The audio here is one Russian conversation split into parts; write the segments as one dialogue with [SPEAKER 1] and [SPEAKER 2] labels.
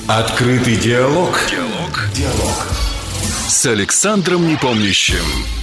[SPEAKER 1] Открытый диалог. Диалог. С Александром Непомнящим.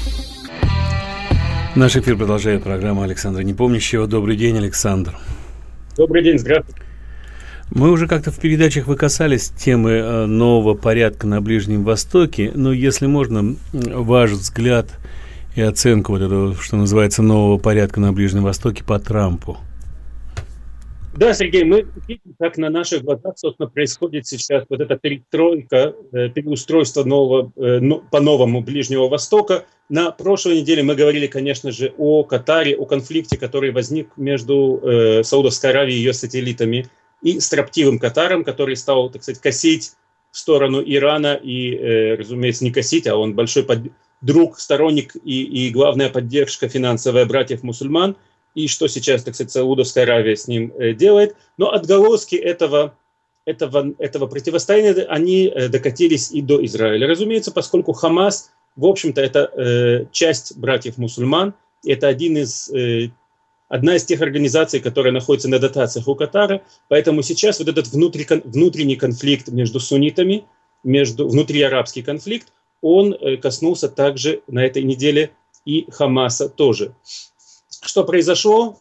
[SPEAKER 2] Наш эфир продолжает программа Александра Непомнящего. Добрый день, Александр.
[SPEAKER 3] Добрый день, здравствуйте.
[SPEAKER 2] Мы уже как-то в передачах вы касались темы нового порядка на Ближнем Востоке, но если можно, ваш взгляд и оценку вот этого, что называется, нового порядка на Ближнем Востоке по Трампу.
[SPEAKER 3] Да, Сергей, мы видим, как на наших глазах, собственно, происходит сейчас вот эта перестройка, переустройство по-новому Ближнего Востока. На прошлой неделе мы говорили, конечно же, о Катаре, о конфликте, который возник между Саудовской Аравией и ее сателлитами и строптивым Катаром, который стал, так сказать, косить в сторону Ирана и, разумеется, не косить, а он большой друг, сторонник и главная поддержка финансовая братьев-мусульман. И что сейчас, так сказать, Саудовская Аравия с ним делает. Но отголоски этого противостояния, они докатились и до Израиля. Разумеется, поскольку Хамас, в общем-то, это часть братьев-мусульман, это одна из тех организаций, которая находится на дотациях у Катара. Поэтому сейчас вот этот внутренний конфликт между суннитами, внутриарабский конфликт, он коснулся также на этой неделе и Хамаса тоже. Что произошло?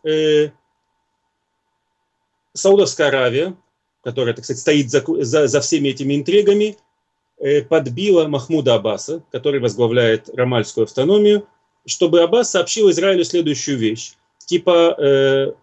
[SPEAKER 3] Саудовская Аравия, которая, так сказать, стоит за всеми этими интригами, подбила Махмуда Аббаса, который возглавляет рамальскую автономию, чтобы Аббас сообщил Израилю следующую вещь. Типа,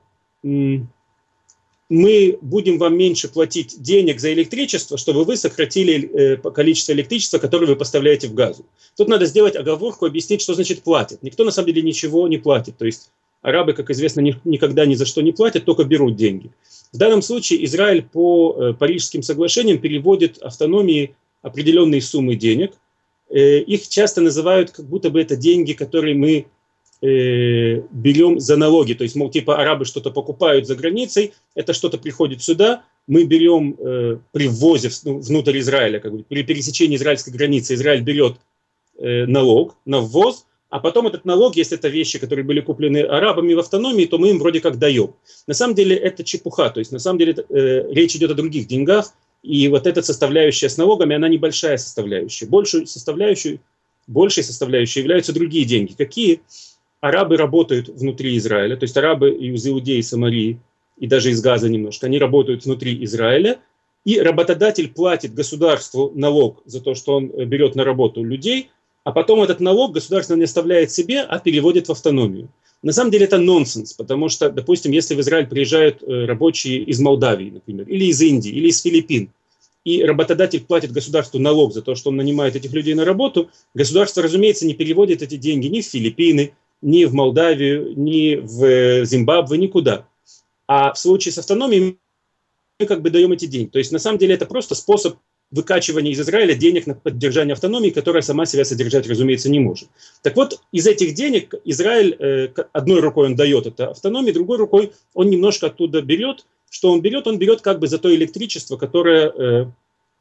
[SPEAKER 3] мы будем вам меньше платить денег за электричество, чтобы вы сократили количество электричества, которое вы поставляете в Газу. Тут надо сделать оговорку, объяснить, что значит платят. Никто на самом деле ничего не платит. То есть арабы, как известно, никогда ни за что не платят, только берут деньги. В данном случае Израиль по Парижским соглашениям переводит автономии определенные суммы денег. Их часто называют, как будто бы это деньги, которые мы берем за налоги. То есть, мол, типа арабы что-то покупают за границей, это что-то приходит сюда, мы берем при ввозе внутрь Израиля, как бы, при пересечении израильской границы, Израиль берет налог на ввоз, а потом этот налог, если это вещи, которые были куплены арабами в автономии, то мы им вроде как даем. На самом деле это чепуха, то есть на самом деле речь идет о других деньгах, и вот эта составляющая с налогами, она небольшая составляющая. Большей составляющей являются другие деньги. Какие? Арабы работают внутри Израиля, то есть арабы из Иудеи, Самарии и даже из Газа немножко, они работают внутри Израиля, и работодатель платит государству налог за то, что он берет на работу людей, а потом этот налог государство не оставляет себе, а переводит в автономию. На самом деле это нонсенс, потому что, допустим, если в Израиль приезжают рабочие из Молдавии, например, или из Индии, или из Филиппин, и работодатель платит государству налог за то, что он нанимает этих людей на работу, государство, разумеется, не переводит эти деньги ни в Филиппины, ни в Молдавию, ни в Зимбабве, никуда. А в случае с автономией мы как бы даем эти деньги. То есть на самом деле это просто способ выкачивания из Израиля денег на поддержание автономии, которая сама себя содержать, разумеется, не может. Так вот, из этих денег Израиль одной рукой он дает это автономии, другой рукой он немножко оттуда берет. Что он берет? Он берет как бы за то электричество, которым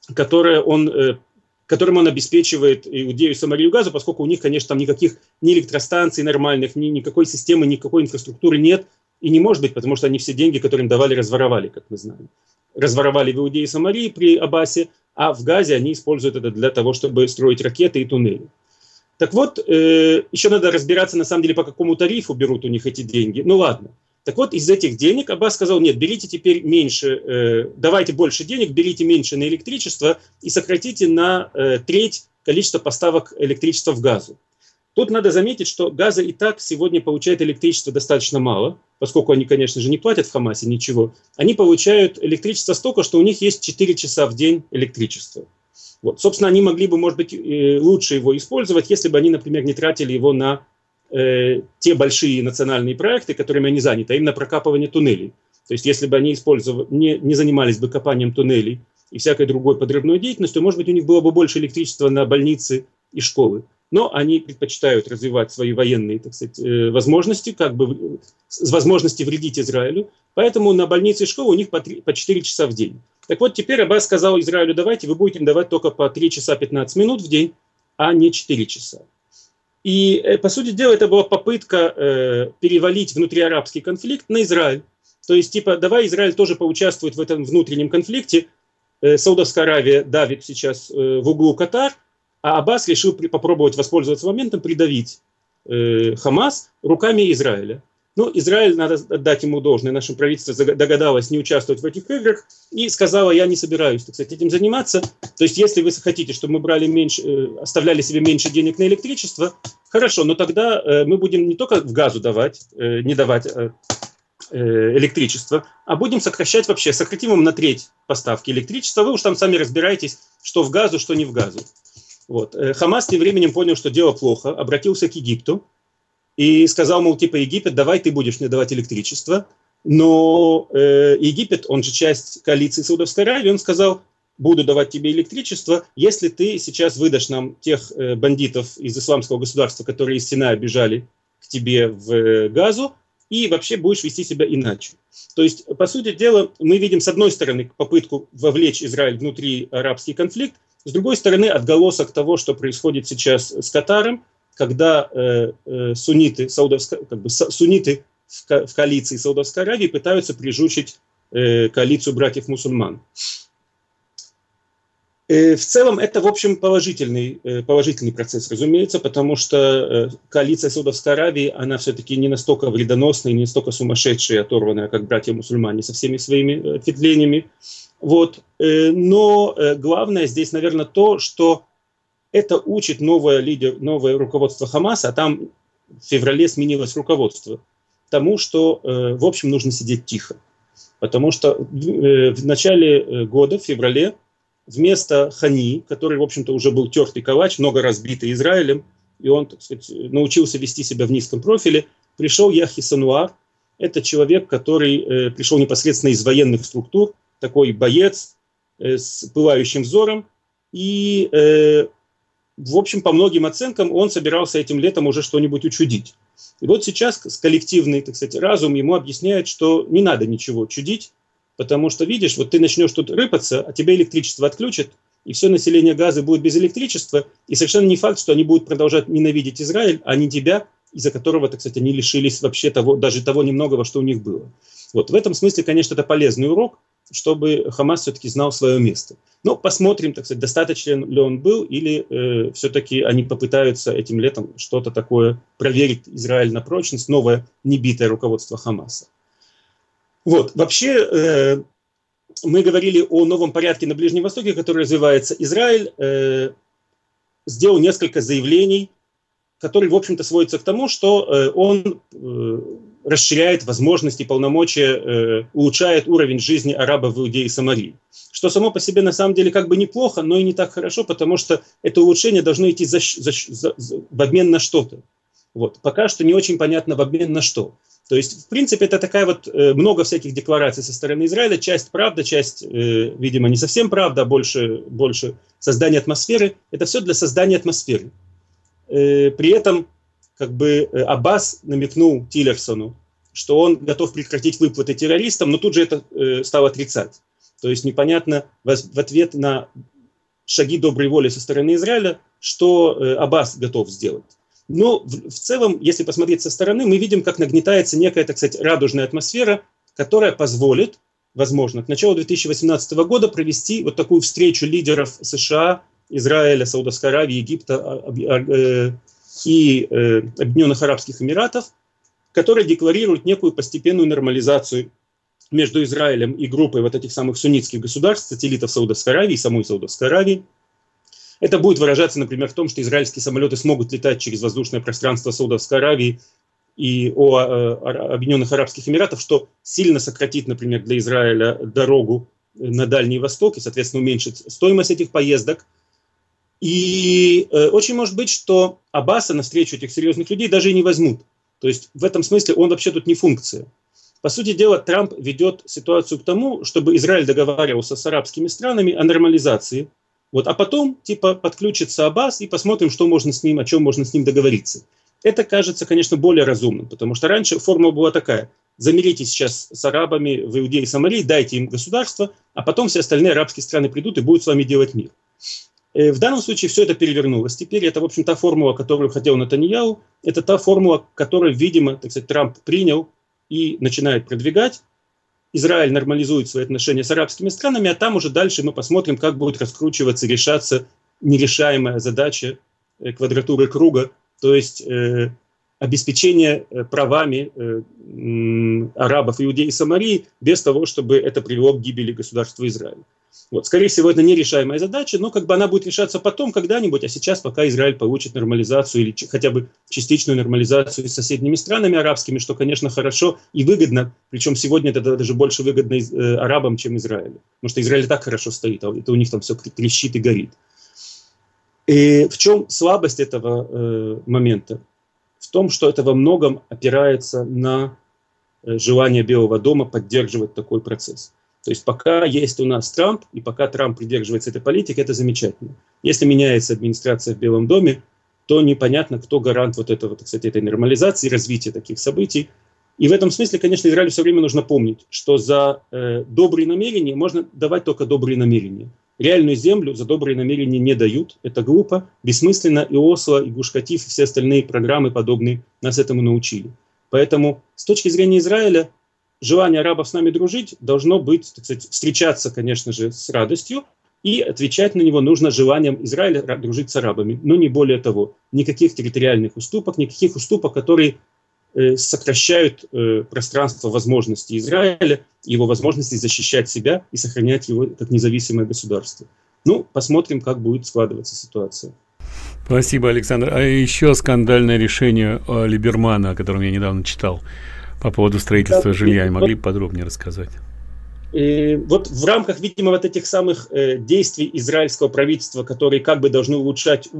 [SPEAKER 3] он обеспечивает Иудею, Самарию, Газу, поскольку у них, конечно, там никаких ни электростанций нормальных, никакой системы, никакой инфраструктуры нет и не может быть, потому что они все деньги, которые им давали, разворовали, как мы знаем. Разворовали в Иудее и Самарии при Аббасе, а в Газе они используют это для того, чтобы строить ракеты и туннели. Так вот, еще надо разбираться, на самом деле, по какому тарифу берут у них эти деньги. Ну ладно. Так вот, из этих денег Аббас сказал, нет, берите теперь меньше, давайте больше денег, берите меньше на электричество и сократите на треть количество поставок электричества в Газу. Тут надо заметить, что Газа и так сегодня получает электричество достаточно мало, поскольку они, конечно же, не платят в Хамасе ничего. Они получают электричество столько, что у них есть 4 часа в день электричества. Вот. Собственно, они могли бы, может быть, лучше его использовать, если бы они, например, не тратили его на те большие национальные проекты, которыми они заняты, а именно прокапывание туннелей. То есть, если бы они не занимались бы копанием туннелей и всякой другой подрывной деятельностью, может быть, у них было бы больше электричества на больницы и школы. Но они предпочитают развивать свои военные, так сказать, возможности, как бы возможности вредить Израилю. Поэтому на больницы и школы у них по 4 часа в день. Так вот, теперь Аббас сказал Израилю, давайте, вы будете им давать только по 3 часа 15 минут в день, а не 4 часа. И, по сути дела, это была попытка перевалить внутриарабский конфликт на Израиль. То есть, типа, давай Израиль тоже поучаствует в этом внутреннем конфликте, Саудовская Аравия давит сейчас в углу Катар, а Аббас решил попробовать воспользоваться моментом, придавить Хамас руками Израиля. Но Израиль, надо отдать ему должное, наше правительство догадалось не участвовать в этих играх и сказала: я не собираюсь, так сказать, этим заниматься. То есть, если вы хотите, чтобы мы брали меньше, оставляли себе меньше денег на электричество, хорошо, но тогда мы будем не только в Газу не давать электричество, а будем сокращать вообще, сократим им на треть поставки электричества. Вы уж там сами разбираетесь, что в Газу, что не в Газу. Вот. Хамас тем временем понял, что дело плохо, обратился к Египту и сказал, мол, типа, Египет, давай ты будешь мне давать электричество. Но Египет, он же часть коалиции Саудовской Аравии, он сказал: буду давать тебе электричество, если ты сейчас выдашь нам тех бандитов из исламского государства, которые из Синая бежали к тебе в Газу, и вообще будешь вести себя иначе. То есть, по сути дела, мы видим, с одной стороны, попытку вовлечь Израиль внутри арабский конфликт, с другой стороны, отголосок того, что происходит сейчас с Катаром, когда сунниты в коалиции Саудовской Аравии пытаются прижучить коалицию братьев-мусульман. В целом это, в общем, положительный процесс, разумеется, потому что коалиция Саудовской Аравии, она все-таки не настолько вредоносная, не настолько сумасшедшая, оторванная, как братья-мусульмане, со всеми своими ответвлениями. Вот. Но главное здесь, наверное, то, что это учит новое руководство Хамаса, а там в феврале сменилось руководство, тому, что, в общем, нужно сидеть тихо. Потому что в начале года, в феврале, вместо Хани, который, в общем-то, уже был тертый калач, много раз битый Израилем, и он, так сказать, научился вести себя в низком профиле, пришел Яхья Синуар. Это человек, который пришел непосредственно из военных структур, такой боец с пылающим взором. И, в общем, по многим оценкам, он собирался этим летом уже что-нибудь учудить. И вот сейчас коллективный, так сказать, разум ему объясняет, что не надо ничего чудить, потому что, видишь, вот ты начнешь тут рыпаться, а тебя электричество отключат, и все население Газы будет без электричества, и совершенно не факт, что они будут продолжать ненавидеть Израиль, а не тебя, из-за которого, так сказать, они лишились вообще даже того немногого, что у них было. Вот в этом смысле, конечно, это полезный урок, чтобы Хамас все-таки знал свое место. Но посмотрим, так сказать, достаточно ли он был, или все-таки они попытаются этим летом что-то такое проверить Израиль на прочность, новое небитое руководство Хамаса. Вот, вообще, мы говорили о новом порядке на Ближнем Востоке, который развивается. Израиль сделал несколько заявлений, которые, в общем-то, сводятся к тому, что он расширяет возможности и полномочия, улучшает уровень жизни арабов в Иудее и Самарии. Что само по себе, на самом деле, как бы неплохо, но и не так хорошо, потому что это улучшение должно идти в обмен на что-то. Вот. Пока что не очень понятно, в обмен на что. То есть, в принципе, это такая вот много всяких деклараций со стороны Израиля. Часть правда, часть, видимо, не совсем правда, а больше создания атмосферы. Это все для создания атмосферы. При этом, как бы, Аббас намекнул Тиллерсону, что он готов прекратить выплаты террористам, но тут же это стал отрицать. То есть непонятно в ответ на шаги доброй воли со стороны Израиля, что Аббас готов сделать. Но в целом, если посмотреть со стороны, мы видим, как нагнетается некая, так сказать, радужная атмосфера, которая позволит, возможно, к началу 2018 года провести вот такую встречу лидеров США, Израиля, Саудовской Аравии, Египта и Объединенных Арабских Эмиратов, которые декларируют некую постепенную нормализацию между Израилем и группой вот этих самых суннитских государств, сателлитов Саудовской Аравии, самой Саудовской Аравии. Это будет выражаться, например, в том, что израильские самолеты смогут летать через воздушное пространство Саудовской Аравии и Объединенных Арабских Эмиратов, что сильно сократит, например, для Израиля дорогу на Дальний Восток и, соответственно, уменьшит стоимость этих поездок. И очень может быть, что Аббаса на встречу этих серьезных людей даже и не возьмут. То есть в этом смысле он вообще тут не функция. По сути дела, Трамп ведет ситуацию к тому, чтобы Израиль договаривался с арабскими странами о нормализации. Вот, а потом, типа, подключится Аббас и посмотрим, что можно с ним, о чем можно с ним договориться. Это кажется, конечно, более разумным, потому что раньше формула была такая: замиритесь сейчас с арабами в Иудее и Самарии, дайте им государство, а потом все остальные арабские страны придут и будут с вами делать мир. В данном случае все это перевернулось. Теперь это, в общем, та формула, которую хотел Нетаньяху, это та формула, которую, видимо, так сказать, Трамп принял и начинает продвигать. Израиль нормализует свои отношения с арабскими странами, а там уже дальше мы посмотрим, как будет раскручиваться, решаться нерешаемая задача квадратуры круга, то есть обеспечение правами арабов, иудеев и Самарии без того, чтобы это привело к гибели государства Израиль. Вот. Скорее всего, это нерешаемая задача, но как бы она будет решаться потом, когда-нибудь, а сейчас, пока Израиль получит нормализацию или хотя бы частичную нормализацию с соседними странами арабскими, что, конечно, хорошо и выгодно, причем сегодня это даже больше выгодно арабам, чем Израилю, потому что Израиль и так хорошо стоит, а это у них там все трещит и горит. И в чем слабость этого момента? В том, что это во многом опирается на желание Белого дома поддерживать такой процесс. То есть пока есть у нас Трамп, и пока Трамп придерживается этой политики, это замечательно. Если меняется администрация в Белом доме, то непонятно, кто гарант вот этого, так сказать, этой нормализации, развития таких событий. И в этом смысле, конечно, Израилю все время нужно помнить, что за добрые намерения можно давать только добрые намерения. Реальную землю за добрые намерения не дают. Это глупо, бессмысленно. И Осло, и Гуш-Катиф, и все остальные программы подобные нас этому научили. Поэтому с точки зрения Израиля, желание арабов с нами дружить должно быть, так сказать, встречаться, конечно же, с радостью, и отвечать на него нужно желанием Израиля дружить с арабами. Но не более того. Никаких территориальных уступок, никаких уступок, которые сокращают пространство возможностей Израиля, его возможности защищать себя и сохранять его как независимое государство. Ну, посмотрим, как будет складываться ситуация.
[SPEAKER 2] Спасибо, Александр. А еще скандальное решение Либермана, о котором я недавно читал, по поводу строительства жилья. Не могли бы подробнее рассказать?
[SPEAKER 3] Вот в рамках, видимо, вот этих самых действий израильского правительства, которые как бы должны улучшать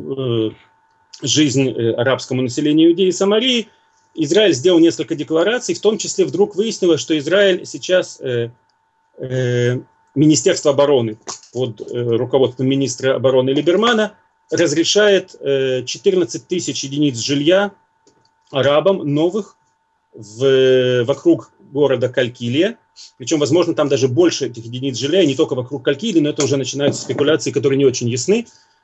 [SPEAKER 3] жизнь арабскому населению Иудеи и Самарии, Израиль сделал несколько деклараций, в том числе вдруг выяснилось, что Израиль сейчас, Министерство обороны под руководством министра обороны Либермана разрешает 14 тысяч единиц жилья арабам новых вокруг города Калькилия. Причем, возможно, там даже больше этих единиц жилья, и не только вокруг Калькилии, но это уже начинаются спекуляции, которые не очень ясны.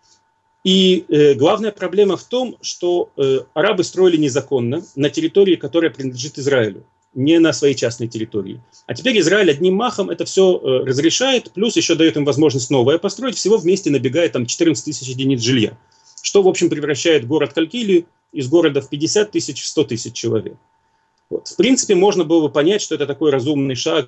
[SPEAKER 3] И главная проблема в том, что арабы строили незаконно на территории, которая принадлежит Израилю, не на своей частной территории. А теперь Израиль одним махом это все разрешает, плюс еще дает им возможность новое построить, всего вместе набегает там 14 тысяч единиц жилья, что, в общем, превращает город Калькилию из города в 50 тысяч в 100 тысяч человек. Вот. В принципе, можно было бы понять, что это такой разумный шаг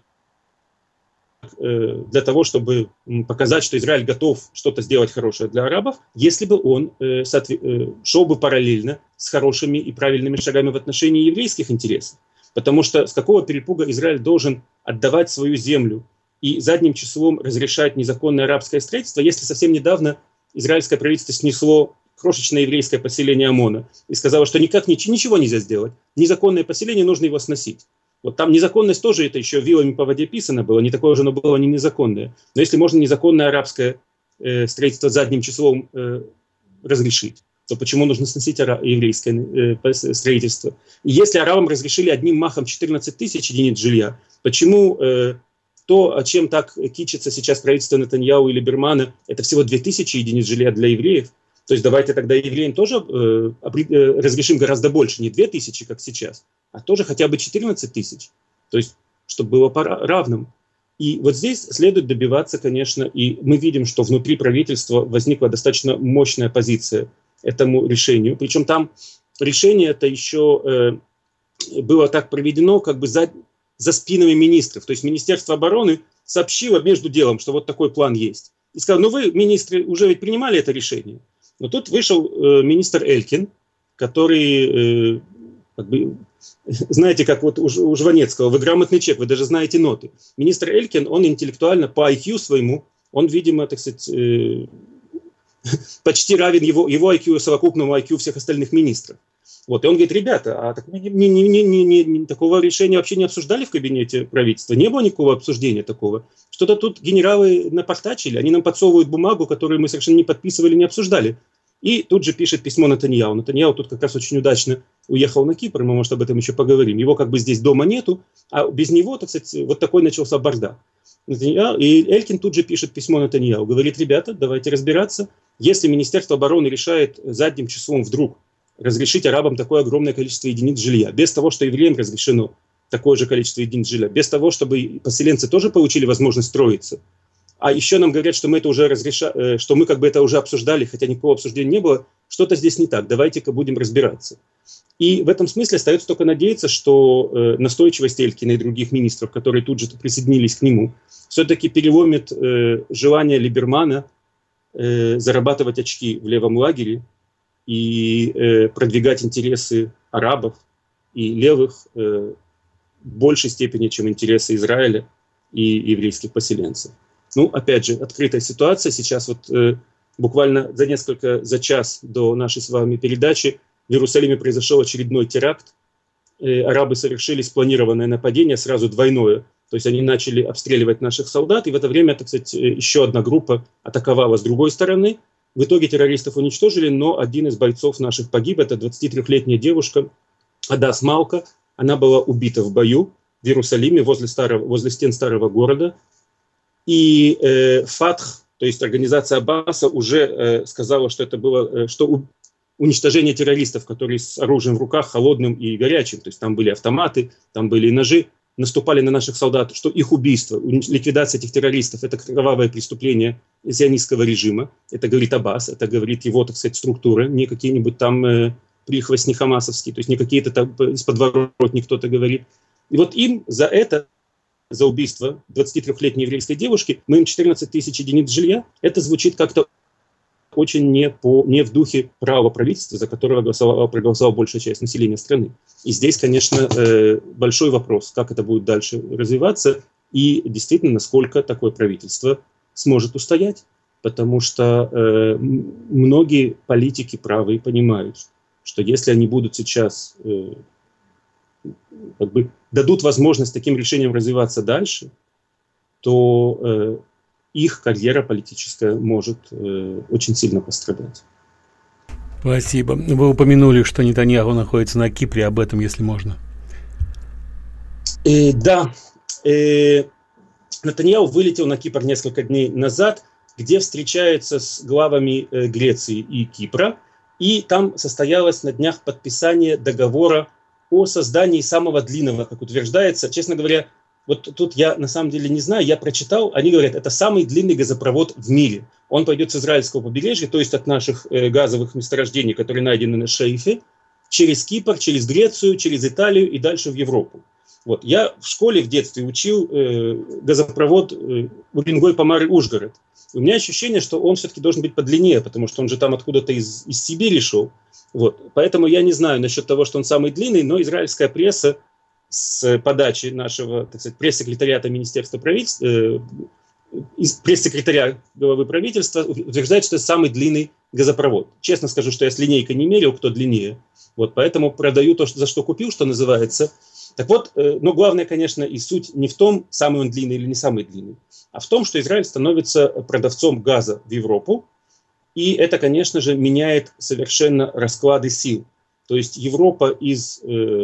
[SPEAKER 3] для того, чтобы показать, что Израиль готов что-то сделать хорошее для арабов, если бы он шел бы параллельно с хорошими и правильными шагами в отношении еврейских интересов. Потому что с какого перепуга Израиль должен отдавать свою землю и задним числом разрешать незаконное арабское строительство, если совсем недавно израильское правительство снесло крошечное еврейское поселение Амона и сказало, что никак ничего нельзя сделать. Незаконное поселение, нужно его сносить. Вот там незаконность тоже, это еще вилами по воде писано было, не такое же оно было, не незаконное. Но если можно незаконное арабское строительство задним числом разрешить, то почему нужно сносить еврейское строительство? И если арабам разрешили одним махом 14 тысяч единиц жилья, почему то, чем так кичится сейчас правительство Нетаньяху и Либермана, это всего 2000 единиц жилья для евреев? То есть давайте тогда евреям тоже разрешим гораздо больше, не 2000, как сейчас, а тоже хотя бы 14 тысяч. То есть, чтобы было по равным. И вот здесь следует добиваться, конечно, и мы видим, что внутри правительства возникла достаточно мощная позиция этому решению. Причем там решение это еще было так проведено как бы за спинами министров. То есть Министерство обороны сообщило между делом, что вот такой план есть. И сказал, ну вы, министры, уже ведь принимали это решение. Но тут вышел министр Элькин, который, как бы, знаете, как вот у Жванецкого, вы грамотный человек, вы даже знаете ноты. Министр Элькин, он интеллектуально по IQ своему, он, видимо, так сказать, почти равен его IQ совокупному IQ всех остальных министров. Вот, и он говорит, ребята, а так такого решения вообще не обсуждали в кабинете правительства? Не было никакого обсуждения такого. Что-то тут генералы напортачили, они нам подсовывают бумагу, которую мы совершенно не подписывали, не обсуждали. И тут же пишет письмо Нетаньяху. Нетаньяху тут как раз очень удачно уехал на Кипр, мы, может, об этом еще поговорим. Его как бы здесь дома нету, а без него, так сказать, вот такой начался бардак. И Элькин тут же пишет письмо Нетаньяху, говорит, ребята, давайте разбираться. Если Министерство обороны решает задним числом вдруг разрешить арабам такое огромное количество единиц жилья, без того, что евреям разрешено, такое же количество единиц жилья, без того, чтобы поселенцы тоже получили возможность строиться. А еще нам говорят, что мы это уже что мы как бы это уже обсуждали, хотя никакого обсуждения не было. Что-то здесь не так, давайте-ка будем разбираться. И в этом смысле остается только надеяться, что настойчивость Элькина и других министров, которые тут же присоединились к нему, все-таки переломит желание Либермана зарабатывать очки в левом лагере и продвигать интересы арабов и левых в большей степени, чем интересы Израиля и еврейских поселенцев. Ну, опять же, открытая ситуация. Сейчас вот буквально за час до нашей с вами передачи в Иерусалиме произошел очередной теракт. Арабы совершили спланированное нападение, сразу двойное. То есть они начали обстреливать наших солдат, и в это время, так сказать, еще одна группа атаковала с другой стороны. В итоге террористов уничтожили, но один из бойцов наших погиб. Это 23-летняя девушка Адас Малка. Она была убита в бою в Иерусалиме возле стен старого города. И Фатх, то есть организация Аббаса, уже сказала, что это было уничтожение террористов, которые с оружием в руках, холодным и горячим. То есть там были автоматы, там были ножи, наступали на наших солдат, что их убийство, ликвидация этих террористов – это кровавое преступление сионистского режима. Это говорит Аббас, это говорит его, так сказать, структура, не какие-нибудь там прихвостни хамасовские, то есть не какие-то там из подворотни кто-то говорит. И вот им за убийство 23-летней еврейской девушки, мы им 14 тысяч единиц жилья. Это звучит как-то очень не в духе правого правительства, за которого проголосовала большая часть населения страны. И здесь, конечно, большой вопрос, как это будет дальше развиваться и действительно, насколько такое правительство сможет устоять. Потому что многие политики правые понимают, что если они будут сейчас дадут возможность таким решениям развиваться дальше, то их карьера политическая может очень сильно пострадать.
[SPEAKER 2] Спасибо. Вы упомянули, что Нетаньяху находится на Кипре. Об этом, если можно.
[SPEAKER 3] Да. Нетаньяху вылетел на Кипр несколько дней назад, где встречается с главами Греции и Кипра. И там состоялось на днях подписание договора о создании самого длинного, как утверждается. Честно говоря, вот тут я на самом деле не знаю, я прочитал, они говорят, это самый длинный газопровод в мире. Он пойдет с израильского побережья, то есть от наших газовых месторождений, которые найдены на Шейфе, через Кипр, через Грецию, через Италию и дальше в Европу. Вот. Я в школе в детстве учил газопровод Уренгой-Помары-Ужгород. У меня ощущение, что он все-таки должен быть подлиннее, потому что он же там откуда-то из Сибири шел. Вот. Поэтому я не знаю насчет того, что он самый длинный, но израильская пресса с подачи нашего, так сказать, пресс-секретариата Министерства правительства, пресс-секретаря главы правительства утверждает, что это самый длинный газопровод. Честно скажу, что я с линейкой не мерил, кто длиннее. Вот, поэтому продаю то, за что купил, что называется. Так вот, но главное, конечно, и суть не в том, самый он длинный или не самый длинный, а в том, что Израиль становится продавцом газа в Европу. И это, конечно же, меняет совершенно расклады сил. То есть Европа из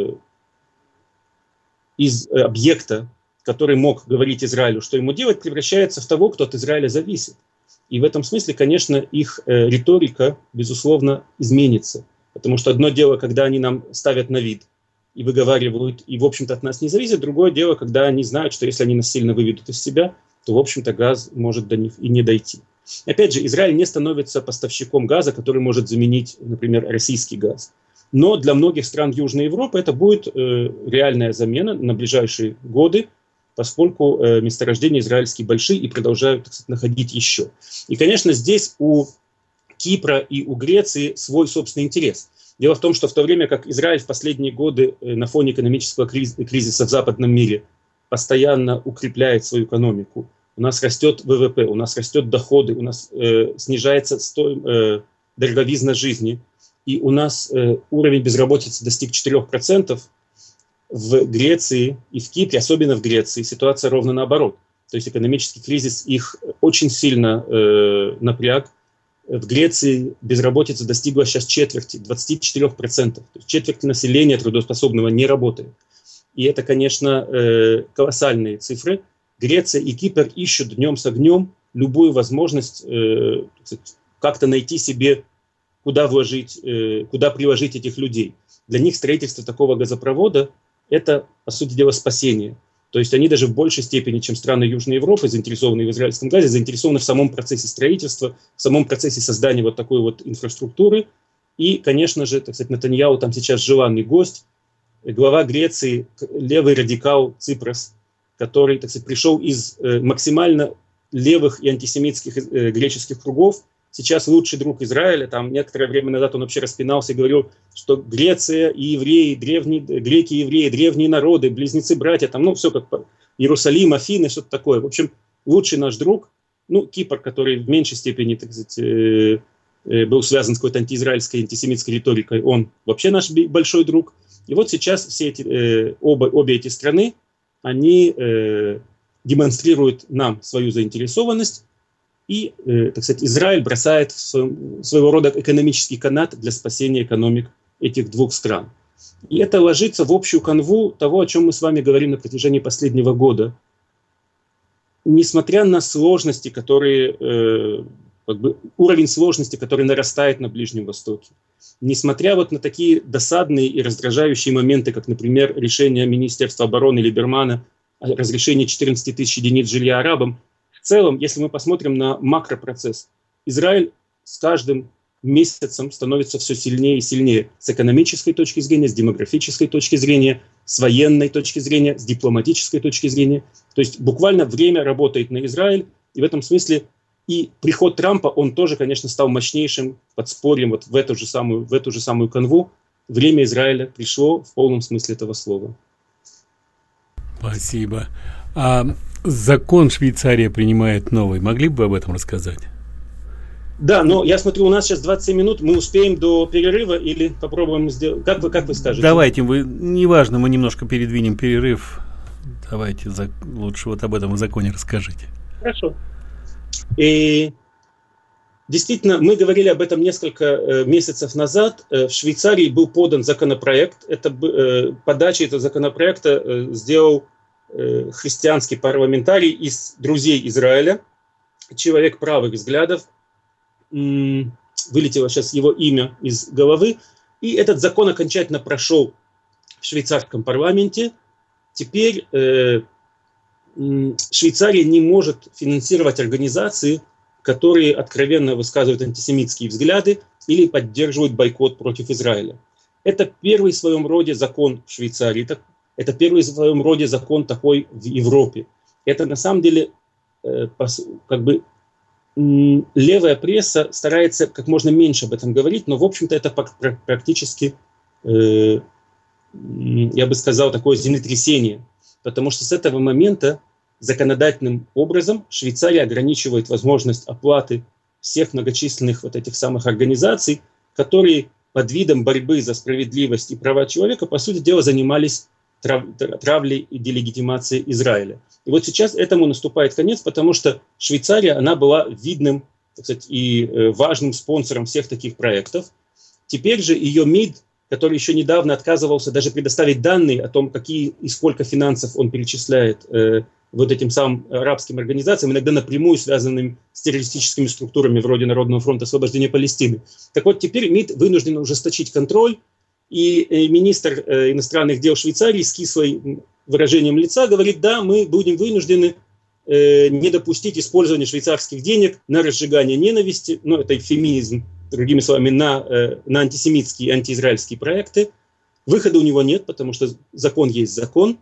[SPEAKER 3] объекта, который мог говорить Израилю, что ему делать, превращается в того, кто от Израиля зависит. И в этом смысле, конечно, их риторика, безусловно, изменится. Потому что одно дело, когда они нам ставят на вид и выговаривают, и, в общем-то, от нас не зависит. Другое дело, когда они знают, что если они нас сильно выведут из себя, то, в общем-то, газ может до них и не дойти. Опять же, Израиль не становится поставщиком газа, который может заменить, например, российский газ. Но для многих стран Южной Европы это будет реальная замена на ближайшие годы, поскольку месторождения израильские большие и продолжают, так сказать, находить еще. И, конечно, здесь у Кипра и у Греции свой собственный интерес. Дело в том, что в то время как Израиль в последние годы на фоне экономического кризиса в западном мире постоянно укрепляет свою экономику, у нас растет ВВП, у нас растет доходы, у нас снижается дороговизна жизни, и у нас уровень безработицы достиг 4%, в Греции и в Кипре, особенно в Греции, ситуация ровно наоборот. То есть экономический кризис их очень сильно напряг. В Греции безработица достигла сейчас четверти, 24%. То есть четверть населения трудоспособного не работает. И это, конечно, колоссальные цифры. Греция и Кипр ищут днем с огнем любую возможность как-то найти себе, куда приложить этих людей. Для них строительство такого газопровода – это, по сути дела, спасение. То есть они даже в большей степени, чем страны Южной Европы, заинтересованы в израильском газе, заинтересованы в самом процессе строительства, в самом процессе создания вот такой вот инфраструктуры. И, конечно же, так сказать, Нетаньяху там сейчас желанный гость, глава Греции, левый радикал Ципрос, который, так сказать, пришел из максимально левых и антисемитских греческих кругов, сейчас лучший друг Израиля. Там некоторое время назад он вообще распинался и говорил, что Греция и евреи, греки и евреи, древние народы, близнецы-братья, там, ну, все как Иерусалим, Афины, что-то такое. В общем, лучший наш друг, ну, Кипр, который в меньшей степени, так сказать, был связан с какой-то антиизраильской, антисемитской риторикой, он вообще наш большой друг. И вот сейчас все эти, обе эти страны, они демонстрируют нам свою заинтересованность, и, так сказать, Израиль бросает своего рода экономический канат для спасения экономик этих двух стран. И это ложится в общую канву того, о чем мы с вами говорим на протяжении последнего года. Несмотря на сложности, которые, как бы, уровень сложности, который нарастает на Ближнем Востоке, несмотря вот на такие досадные и раздражающие моменты, как, например, решение Министерства обороны Либермана о разрешении 14 тысяч единиц жилья арабам, в целом, если мы посмотрим на макропроцесс, Израиль с каждым месяцем становится все сильнее и сильнее с экономической точки зрения, с демографической точки зрения, с военной точки зрения, с дипломатической точки зрения. То есть буквально время работает на Израиль, и в этом смысле и приход Трампа, он тоже, конечно, стал мощнейшим подспорьем вот в эту же самую канву. Время Израиля пришло в полном смысле этого слова.
[SPEAKER 2] Спасибо. А закон Швейцария принимает новый. Могли бы вы об этом рассказать?
[SPEAKER 3] Да, но я смотрю, у нас сейчас 27 минут. Мы успеем до перерыва или попробуем сделать? Как вы скажете?
[SPEAKER 2] Давайте, неважно, мы немножко передвинем перерыв. Давайте лучше вот об этом законе расскажите.
[SPEAKER 3] Хорошо. И действительно, мы говорили об этом несколько месяцев назад. В Швейцарии был подан законопроект. Подача этого законопроекта сделал христианский парламентарий из друзей Израиля, человек правых взглядов. Вылетело сейчас его имя из головы. И этот закон окончательно прошел в швейцарском парламенте. Теперь Швейцария не может финансировать организации, которые откровенно высказывают антисемитские взгляды или поддерживают бойкот против Израиля. Это первый в своем роде закон в Швейцарии. Это первый в своем роде закон такой в Европе. Это на самом деле как бы левая пресса старается как можно меньше об этом говорить, но в общем-то это практически, я бы сказал, такое землетрясение. Потому что с этого момента законодательным образом Швейцария ограничивает возможность оплаты всех многочисленных вот этих самых организаций, которые под видом борьбы за справедливость и права человека, по сути дела, занимались травлей и делегитимацией Израиля. И вот сейчас этому наступает конец, потому что Швейцария, она была видным, так сказать, и важным спонсором всех таких проектов. Теперь же ее МИД, который еще недавно отказывался даже предоставить данные о том, какие и сколько финансов он перечисляет вот этим самым арабским организациям, иногда напрямую связанным с террористическими структурами вроде Народного фронта освобождения Палестины. Так вот, теперь МИД вынужден ужесточить контроль, и министр иностранных дел Швейцарии с кислым выражением лица говорит: да, мы будем вынуждены не допустить использования швейцарских денег на разжигание ненависти, ну, это эвфемизм, другими словами, на антисемитские и антиизраильские проекты. Выхода у него нет, потому что закон есть закон.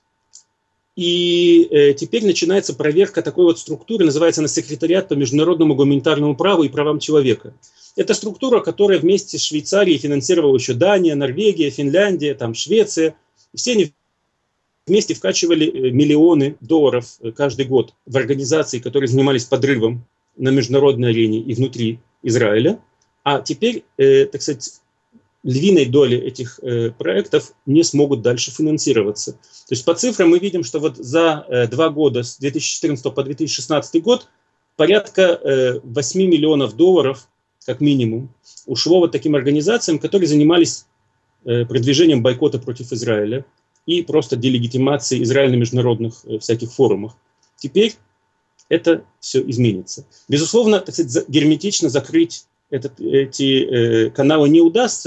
[SPEAKER 3] И теперь начинается проверка такой вот структуры, называется она секретариат по международному гуманитарному праву и правам человека. Это структура, которая вместе с Швейцарией финансировала еще Дания, Норвегия, Финляндия, там, Швеция. Все они вместе вкачивали миллионы долларов каждый год в организации, которые занимались подрывом на международной арене и внутри Израиля. А теперь, так сказать, львиной доли этих проектов не смогут дальше финансироваться. То есть по цифрам мы видим, что вот за 2 года, с 2014 по 2016 год, порядка 8 миллионов долларов, как минимум, ушло вот таким организациям, которые занимались продвижением бойкота против Израиля и просто делегитимацией Израиля на международных всяких форумах. Теперь это все изменится. Безусловно, так сказать, герметично закрыть эти каналы не удастся,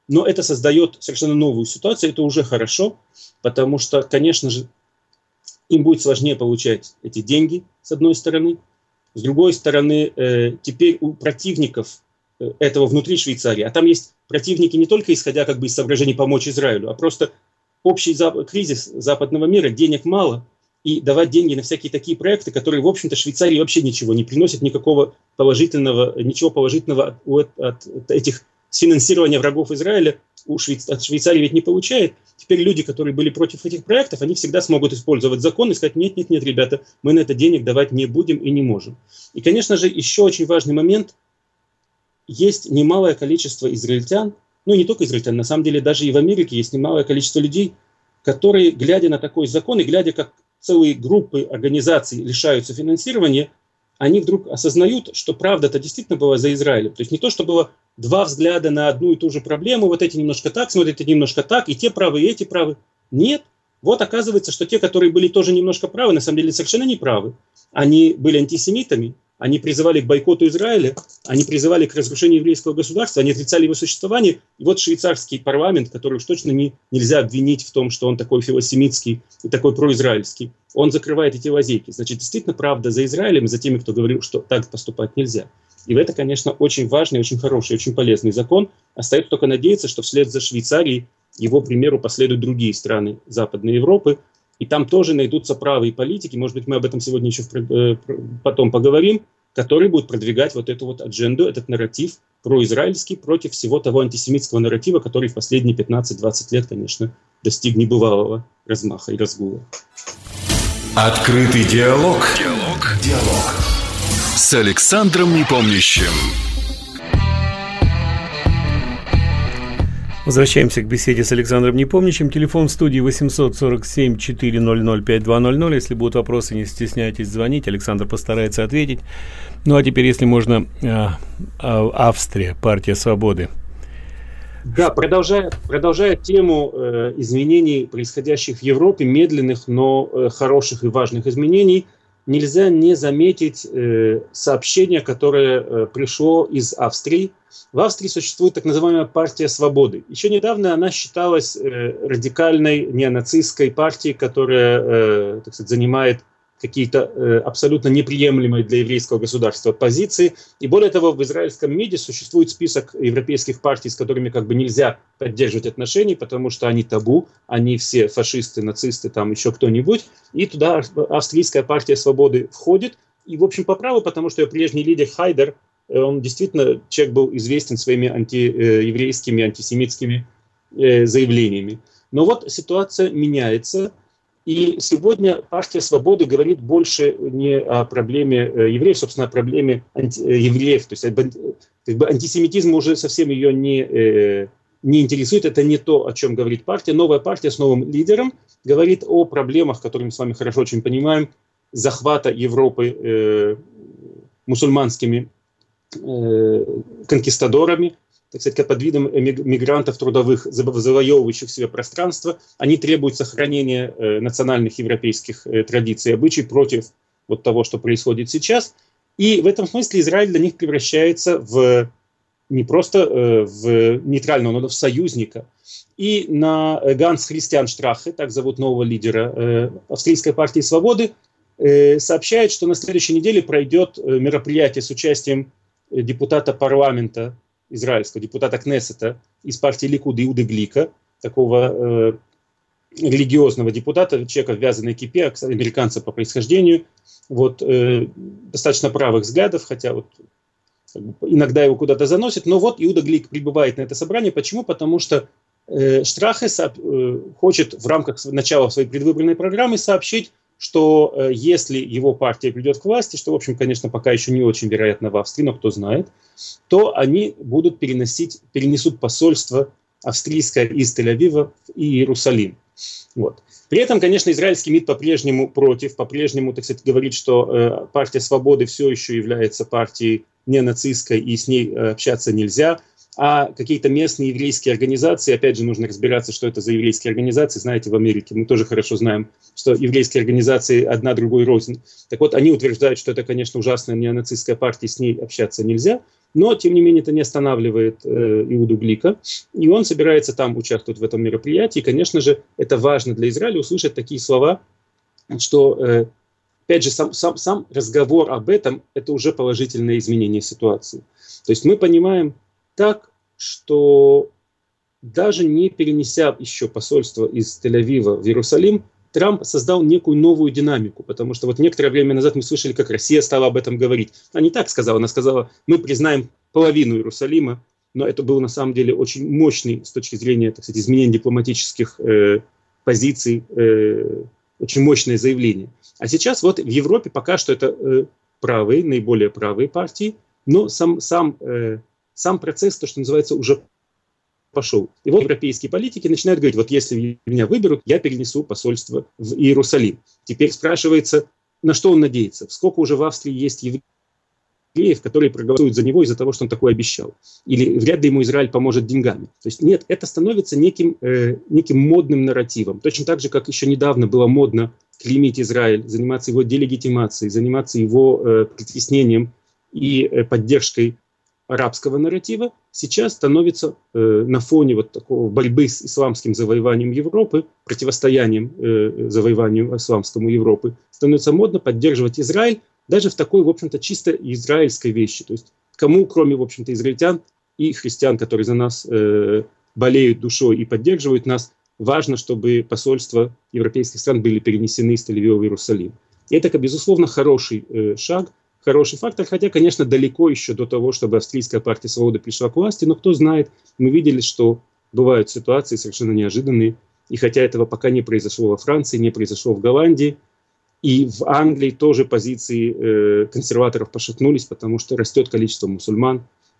[SPEAKER 3] но это создает совершенно новую ситуацию, это уже хорошо, потому что, конечно же, им будет сложнее получать эти деньги, с одной стороны. С другой стороны, теперь у противников этого внутри Швейцарии, а там есть противники не только исходя как бы из соображений помочь Израилю, а просто общий кризис западного мира, денег мало, и давать деньги на всякие такие проекты, которые, в общем-то, Швейцарии вообще ничего не приносят, ничего положительного от этих финансирования врагов Израиля от Швейцарии ведь не получает. Теперь люди, которые были против этих проектов, они всегда смогут использовать закон и сказать: нет, ребята, мы на это денег давать не будем и не можем. И, конечно же, еще очень важный момент. Есть немалое количество израильтян, ну не только израильтян, на самом деле даже и в Америке есть немалое количество людей, которые, глядя на такой закон и глядя, как целые группы организаций лишаются финансирования, они вдруг осознают, что правда-то действительно была за Израилем. То есть не то, что было два взгляда на одну и ту же проблему, вот эти немножко так смотрят, эти немножко так, и те правы, и эти правы. Нет. Вот оказывается, что те, которые были тоже немножко правы, на самом деле совершенно не правы. Они были антисемитами, они призывали к бойкоту Израиля, они призывали к разрушению еврейского государства, они отрицали его существование. И вот швейцарский парламент, который уж точно нельзя обвинить в том, что он такой филосемитский и такой произраильский, он закрывает эти лазейки. Значит, действительно правда за Израилем и за теми, кто говорил, что так поступать нельзя. И это, конечно, очень важный, очень хороший, очень полезный закон. Остается только надеяться, что вслед за Швейцарией его примеру последуют другие страны Западной Европы. И там тоже найдутся правые политики, может быть, мы об этом сегодня еще потом поговорим, которые будут продвигать вот эту вот адженду, этот нарратив произраильский против всего того антисемитского нарратива, который в последние 15-20 лет, конечно, достиг небывалого размаха и разгула.
[SPEAKER 1] Открытый диалог. С Александром Непомнящим.
[SPEAKER 2] Возвращаемся к беседе с Александром Непомнящим. Телефон в студии 847-400-5200. Если будут вопросы, не стесняйтесь звонить. Александр постарается ответить. Ну а теперь, если можно, Австрия, партия свободы.
[SPEAKER 3] Да, продолжая тему изменений, происходящих в Европе, медленных, но хороших и важных изменений, нельзя не заметить сообщение, которое пришло из Австрии. В Австрии существует так называемая партия свободы. Еще недавно она считалась радикальной неонацистской партией, которая, так сказать, занимает какие-то абсолютно неприемлемые для еврейского государства позиции. И более того, в израильском МИДе существует список европейских партий, с которыми как бы нельзя поддерживать отношения, потому что они табу, они все фашисты, нацисты, там еще кто-нибудь. И туда австрийская партия свободы входит. И, в общем, по праву, потому что ее прежний лидер Хайдер, он действительно, человек был известен своими антиеврейскими, антисемитскими заявлениями. Но вот ситуация меняется. И сегодня партия свободы говорит больше не о проблеме евреев, собственно, о проблеме евреев. То есть как бы антисемитизм уже совсем ее не интересует. Это не то, о чем говорит партия. Новая партия с новым лидером говорит о проблемах, которые мы с вами хорошо очень понимаем, захвата Европы мусульманскими конкистадорами, так сказать, под видом мигрантов трудовых, завоевывающих себе пространство. Они требуют сохранения национальных европейских традиций и обычаев против вот того, что происходит сейчас. И в этом смысле Израиль для них превращается в не просто в нейтрального, но в союзника. И на Ганс Христиан Штрахе, так зовут нового лидера Австрийской партии свободы, сообщает, что на следующей неделе пройдет мероприятие с участием депутата парламента израильского, депутата Кнессета из партии Ликуд Иуды Глика, такого религиозного депутата, человека в вязаной кипе, американца по происхождению, вот, достаточно правых взглядов, хотя вот, как бы, иногда его куда-то заносит, но вот Иуда Глик прибывает на это собрание. Почему? Потому что Штрахе хочет в рамках начала своей предвыборной программы сообщить, что если его партия придет к власти, что, в общем, конечно, пока еще не очень вероятно в Австрии, но кто знает, то они будут перенесут посольство австрийское из Тель-Авива в Иерусалим. Вот. При этом, конечно, израильский МИД по-прежнему против, по-прежнему, так сказать, говорит, что партия свободы все еще является партией ненацистской, и с ней общаться нельзя. А какие-то местные еврейские организации, опять же, нужно разбираться, что это за еврейские организации. Знаете, в Америке мы тоже хорошо знаем, что еврейские организации одна другой рознь. Так вот, они утверждают, что это, конечно, ужасная неонацистская партия, с ней общаться нельзя. Но, тем не менее, это не останавливает Иуду Глика, и он собирается там участвовать в этом мероприятии. И, конечно же, это важно для Израиля услышать такие слова, что, опять же, сам разговор об этом – это уже положительное изменение ситуации. То есть мы понимаем так, что даже не перенеся еще посольство из Тель-Авива в Иерусалим, Трамп создал некую новую динамику, потому что вот некоторое время назад мы слышали, как Россия стала об этом говорить. Она не так сказала, она сказала, мы признаем половину Иерусалима, но это был на самом деле очень мощный с точки зрения, так сказать, изменения дипломатических позиций, очень мощное заявление. А сейчас вот в Европе пока что это правые, наиболее правые партии, но сам процесс, то, что называется, уже пошел. И вот европейские политики начинают говорить, вот если меня выберут, я перенесу посольство в Иерусалим. Теперь спрашивается, на что он надеется? Сколько уже в Австрии есть евреев, которые проголосуют за него из-за того, что он такое обещал? Или вряд ли ему Израиль поможет деньгами? То есть нет, это становится неким модным нарративом. Точно так же, как еще недавно было модно клеймить Израиль, заниматься его делегитимацией, заниматься его притеснением и поддержкой арабского нарратива, сейчас становится на фоне вот такого борьбы с исламским завоеванием Европы, противостоянием завоеванию исламскому Европы, становится модно поддерживать Израиль даже в такой, в общем-то, чисто израильской вещи. То есть кому, кроме, в общем-то, израильтян и христиан, которые за нас болеют душой и поддерживают нас, важно, чтобы посольства европейских стран были перенесены из Тель-Авива в Иерусалим. И это, безусловно, хороший шаг, хороший фактор, хотя, конечно, далеко еще до того, чтобы австрийская партия свободы пришла к власти, но кто знает, мы видели, что бывают ситуации совершенно неожиданные, и хотя этого пока не произошло во Франции, не произошло в Голландии, и в Англии тоже позиции консерваторов пошатнулись, потому что растет количество мусульман,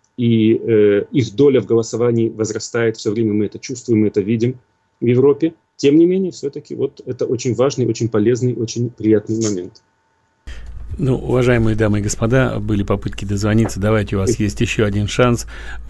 [SPEAKER 3] и их доля в голосовании возрастает, все время мы это чувствуем, мы это видим в Европе. Тем не менее, все-таки вот это очень важный, очень полезный, очень приятный момент.
[SPEAKER 2] Ну, уважаемые дамы и господа, были попытки дозвониться. Давайте, у вас есть еще один шанс.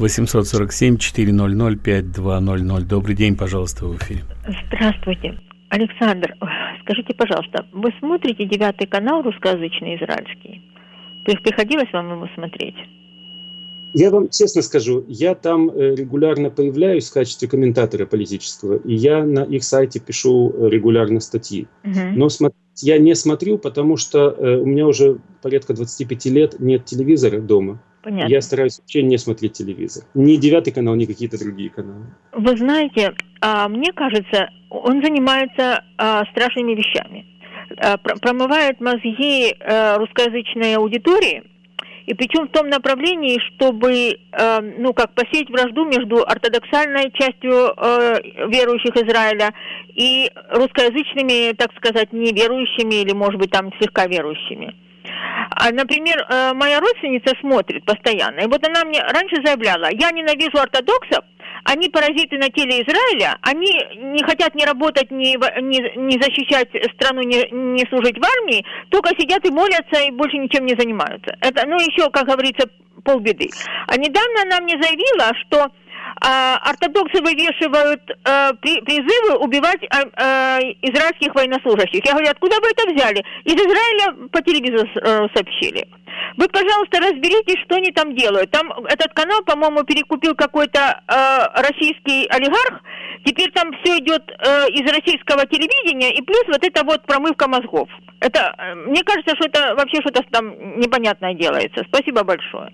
[SPEAKER 2] 847-400-5200. Добрый день, пожалуйста, в эфире.
[SPEAKER 4] Здравствуйте. Александр, скажите, пожалуйста, вы смотрите 9 канал русскоязычный израильский? Приходилось вам его смотреть?
[SPEAKER 3] Я вам честно скажу, я там регулярно появляюсь в качестве комментатора политического, и я на их сайте пишу регулярно статьи. Но я не смотрю, потому что у меня уже порядка 25 лет нет телевизора дома.
[SPEAKER 4] Понятно.
[SPEAKER 3] Я стараюсь вообще не смотреть телевизор. Ни 9 канал, ни какие-то другие каналы.
[SPEAKER 4] Вы знаете, мне кажется, он занимается страшными вещами. Промывает мозги русскоязычной аудитории, и причем в том направлении, чтобы, посеять вражду между ортодоксальной частью верующих Израиля и русскоязычными, так сказать, неверующими или, может быть, там слегка верующими. Например, моя родственница смотрит постоянно, и вот она мне раньше заявляла, я ненавижу ортодоксов, они паразиты на теле Израиля, они не хотят ни работать, ни защищать страну, ни служить в армии, только сидят и молятся и больше ничем не занимаются. Это, еще, как говорится, полбеды. А недавно она мне заявила, что ортодоксы вывешивают призывы убивать израильских военнослужащих. Я говорю, откуда вы это взяли? Из Израиля по телевизору сообщили. Вы, пожалуйста, разберитесь, что они там делают. Там этот канал, по-моему, перекупил какой-то российский олигарх. Теперь там все идет из российского телевидения, и плюс вот эта вот промывка мозгов. Это, мне кажется, что это вообще что-то там непонятное делается. Спасибо большое.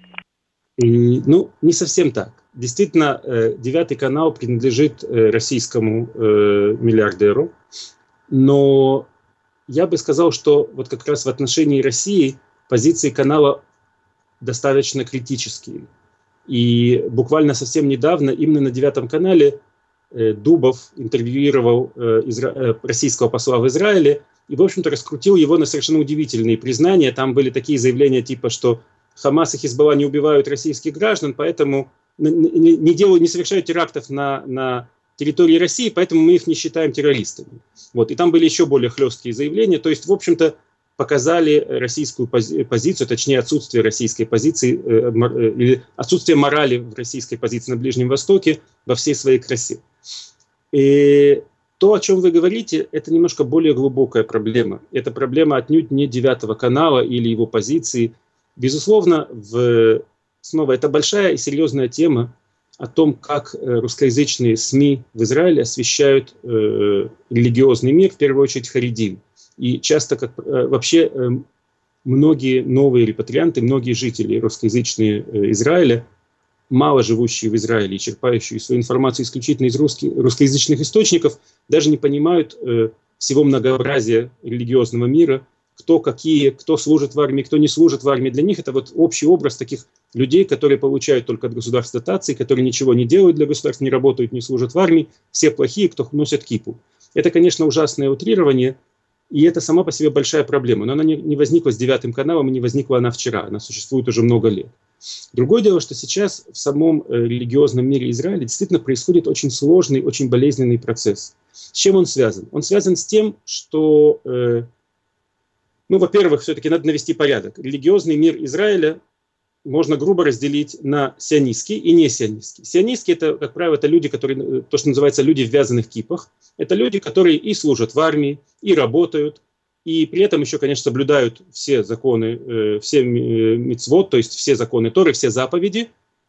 [SPEAKER 3] Не совсем так. Действительно, 9 канал принадлежит российскому миллиардеру, но я бы сказал, что вот как раз в отношении России позиции канала достаточно критические. И буквально совсем недавно именно на 9 канале Дубов интервьюировал российского посла в Израиле и, в общем-то, раскрутил его на совершенно удивительные признания. Там были такие заявления типа, что Хамас и Хизбалла не убивают российских граждан, поэтому не совершают терактов на территории России, поэтому мы их не считаем террористами. Вот. И там были еще более хлесткие заявления. То есть, в общем-то, показали российскую позицию, точнее, отсутствие российской позиции, или отсутствие морали в российской позиции на Ближнем Востоке во всей своей красе. И то, о чем вы говорите, это немножко более глубокая проблема. Это проблема отнюдь не 9 канала или его позиции. Безусловно, в снова, это большая и серьезная тема о том, как русскоязычные СМИ в Израиле освещают религиозный мир, в первую очередь харидим. И часто, вообще, многие новые репатрианты, многие жители русскоязычные Израиля, мало живущие в Израиле и черпающие свою информацию исключительно из русскоязычных источников, даже не понимают всего многообразия религиозного мира, кто служит в армии, кто не служит в армии. Для них это вот общий образ таких людей, которые получают только от государства дотации, которые ничего не делают для государства, не работают, не служат в армии, все плохие, кто носит кипу. Это, конечно, ужасное утрирование, и это сама по себе большая проблема. Но она не возникла с 9 каналом, и не возникла она вчера, она существует уже много лет. Другое дело, что сейчас в самом религиозном мире Израиля действительно происходит очень сложный, очень болезненный процесс. С чем он связан? Он связан с тем, что, во-первых, все-таки надо навести порядок. Религиозный мир Израиля можно грубо разделить на сионистский и не сионистский. Сионистский, это, как правило, это люди, которые, то, что называется люди в вязаных кипах. Это люди, которые и служат в армии, и работают, и при этом еще, конечно, соблюдают все законы, все мицвот, то есть все законы Торы, все заповеди,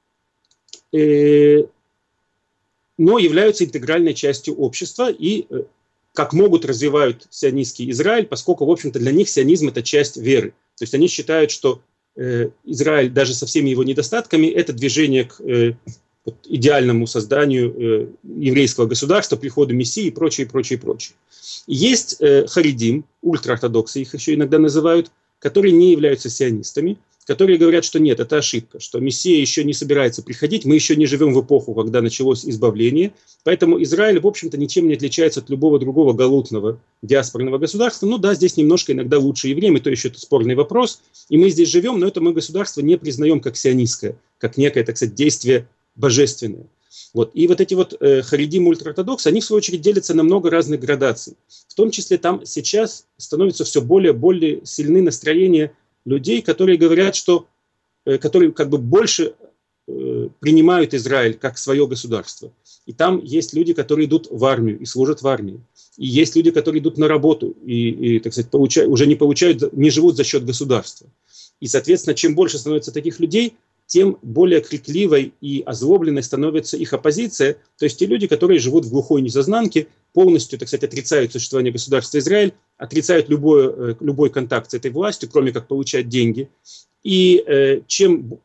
[SPEAKER 3] но являются интегральной частью общества и как могут развивают сионистский Израиль, поскольку, в общем-то, для них сионизм – это часть веры. То есть они считают, что Израиль, даже со всеми его недостатками, это движение к идеальному созданию еврейского государства, приходу Мессии и прочее, прочее, прочее. Есть харидим, ультраортодоксы их еще иногда называют, которые не являются сионистами, которые говорят, что нет, это ошибка, что Мессия еще не собирается приходить, мы еще не живем в эпоху, когда началось избавление, поэтому Израиль, в общем-то, ничем не отличается от любого другого галутного диаспорного государства. Ну да, здесь немножко иногда лучше евреям, и то еще это спорный вопрос, и мы здесь живем, но это мы государство не признаем как сионистское, как некое, так сказать, действие божественное. Вот. И вот эти вот харидим ультраортодоксы, они в свою очередь делятся на много разных градаций. В том числе там сейчас становятся все более сильны настроения людей, которые говорят, что, которые как бы больше принимают Израиль как свое государство. И там есть люди, которые идут в армию и служат в армии. И есть люди, которые идут на работу и так сказать, уже не живут за счет государства. И, соответственно, чем больше становится таких людей, тем более крикливой и озлобленной становится их оппозиция. То есть те люди, которые живут в глухой несознанке, полностью, так сказать, отрицают существование государства Израиль, отрицают любой контакт с этой властью, кроме как получать деньги. И чем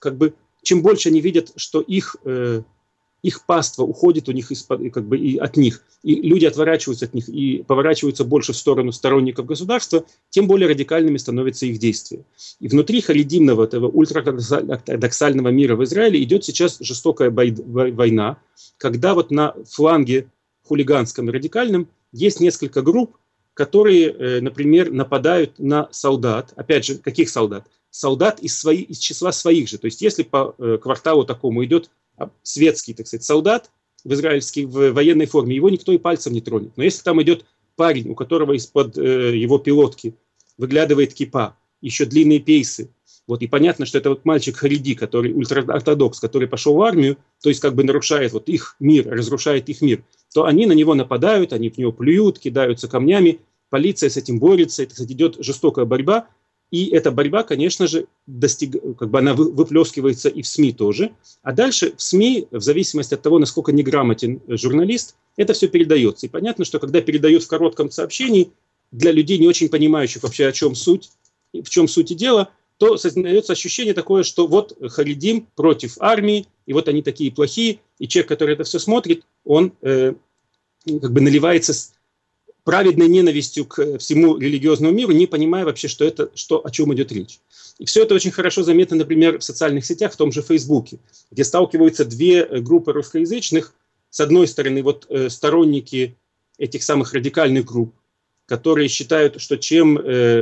[SPEAKER 3] больше они видят, что их паства уходит у них и от них, и люди отворачиваются от них и поворачиваются больше в сторону сторонников государства, тем более радикальными становятся их действия. И внутри харидимного, этого ультраортодоксального мира в Израиле идет сейчас жестокая война, когда вот на фланге хулиганском и радикальном есть несколько групп, которые, например, нападают на солдат. Опять же, каких солдат? Солдат из числа своих же. То есть если по кварталу такому идет светский, так сказать, солдат в израильской в военной форме, его никто и пальцем не тронет. Но если там идет парень, у которого из-под его пилотки выглядывает кипа, еще длинные пейсы, вот, и понятно, что это вот мальчик хариди, который ультраортодокс, который пошел в армию, то есть как бы нарушает вот их мир, разрушает их мир, то они на него нападают, они в него плюют, кидаются камнями, полиция с этим борется, это, кстати, идет жестокая борьба. И эта борьба, конечно же, она выплескивается и в СМИ тоже. А дальше в СМИ, в зависимости от того, насколько неграмотен журналист, это все передается. И понятно, что когда передают в коротком сообщении, для людей, не очень понимающих вообще, в чем суть и дело, то создается ощущение такое, что вот харидим против армии, и вот они такие плохие, и человек, который это все смотрит, он наливается праведной ненавистью к всему религиозному миру, не понимая вообще, о чем идет речь. И все это очень хорошо заметно, например, в социальных сетях, в том же Фейсбуке, где сталкиваются две группы русскоязычных. С одной стороны, сторонники этих самых радикальных групп, которые считают, что чем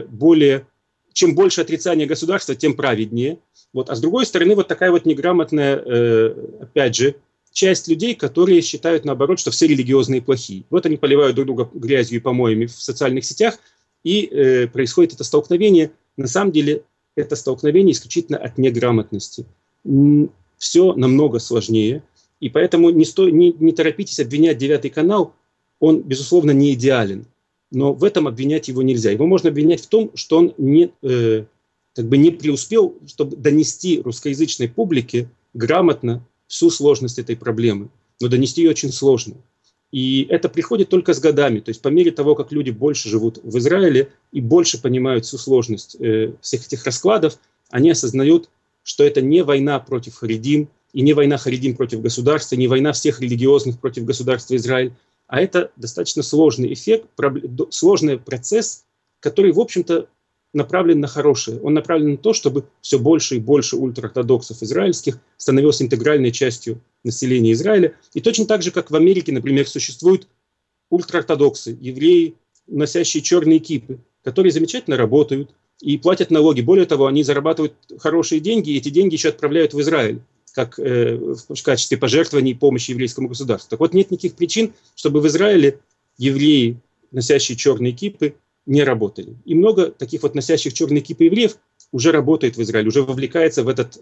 [SPEAKER 3] больше отрицания государства, тем праведнее. А с другой стороны, вот такая вот неграмотная, опять же, часть людей, которые считают, наоборот, что все религиозные плохие. Вот они поливают друг друга грязью и помоями в социальных сетях, и происходит это столкновение. На самом деле, это столкновение исключительно от неграмотности. Все намного сложнее, и поэтому не торопитесь обвинять 9 канал, он, безусловно, не идеален, но в этом обвинять его нельзя. Его можно обвинять в том, что он не как бы не преуспел, чтобы донести русскоязычной публике грамотно всю сложность этой проблемы. Но донести ее очень сложно. И это приходит только с годами. То есть по мере того, как люди больше живут в Израиле и больше понимают всю сложность всех этих раскладов, они осознают, что это не война против харидим, и не война харидим против государства, не война всех религиозных против государства Израиль, а это достаточно сложный эффект, сложный процесс, который, в общем-то, направлен на хорошее. Он направлен на то, чтобы все больше и больше ультраортодоксов израильских становилось интегральной частью населения Израиля. И точно так же, как в Америке, например, существуют ультраортодоксы, евреи, носящие черные кипы, которые замечательно работают и платят налоги. Более того, они зарабатывают хорошие деньги, и эти деньги еще отправляют в Израиль, как в качестве пожертвований и помощи еврейскому государству. Так вот, нет никаких причин, чтобы в Израиле евреи, носящие черные кипы, не работали. И много таких вот носящих черные кипы евреев уже работает в Израиле, уже вовлекается в этот,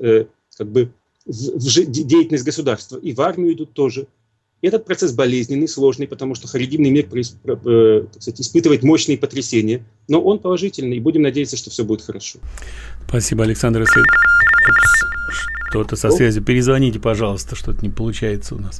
[SPEAKER 3] в деятельность государства. И в армию идут тоже. И этот процесс болезненный, сложный, потому что харидимный мир, так сказать, испытывает мощные потрясения. Но он положительный, и будем надеяться, что все будет хорошо.
[SPEAKER 2] Спасибо, Александр. Что-то со связью. Перезвоните, пожалуйста, что-то не получается у нас.